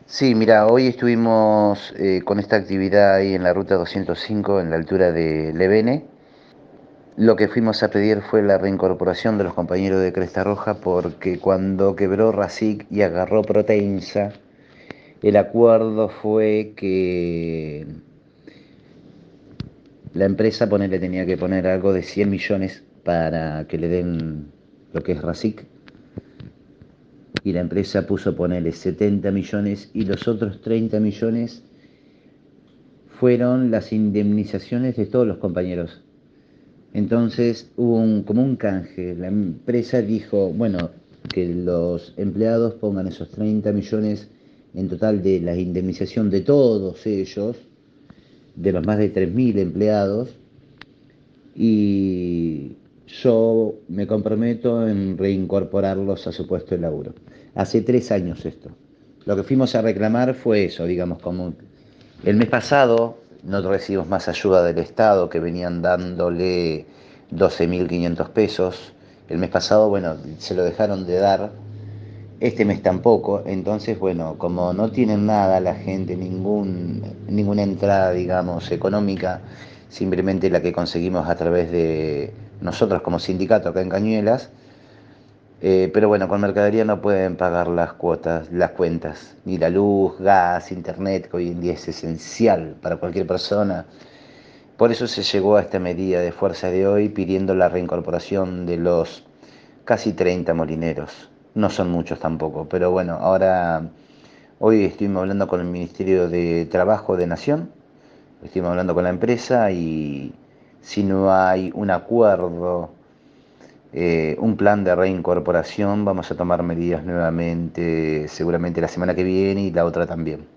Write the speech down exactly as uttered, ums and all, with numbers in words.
Sí, mira, hoy estuvimos eh, con esta actividad ahí en la ruta doscientos cinco, en la altura de Levene. Lo que fuimos a pedir fue la reincorporación de los compañeros de Cresta Roja porque cuando quebró Rasic y agarró Proteinsa, el acuerdo fue que la empresa ponele, tenía que poner algo de cien millones para que le den lo que es Rasic, y la empresa puso ponerle setenta millones y los otros treinta millones fueron las indemnizaciones de todos los compañeros. Entonces hubo un, como un canje. La empresa dijo, bueno, que los empleados pongan esos treinta millones en total de la indemnización de todos ellos, de los más de tres mil empleados, y yo me comprometo en reincorporarlos a su puesto de laburo. Hace tres años esto. Lo que fuimos a reclamar fue eso, digamos, como el mes pasado no recibimos más ayuda del Estado, que venían dándole doce mil quinientos pesos. El mes pasado, bueno, se lo dejaron de dar. Este mes tampoco. Entonces, bueno, como no tienen nada la gente, ningún, ninguna entrada, digamos, económica, simplemente la que conseguimos a través de nosotros como sindicato acá en Cañuelas, eh, pero bueno, con mercadería no pueden pagar las cuotas, las cuentas, ni la luz, gas, internet, que hoy en día es esencial para cualquier persona. Por eso se llegó a esta medida de fuerza de hoy pidiendo la reincorporación de los casi treinta molineros. No son muchos tampoco, pero bueno, ahora hoy estuvimos hablando con el Ministerio de Trabajo de Nación, estuvimos hablando con la empresa y si no hay un acuerdo, eh, un plan de reincorporación, vamos a tomar medidas nuevamente, seguramente la semana que viene y la otra también.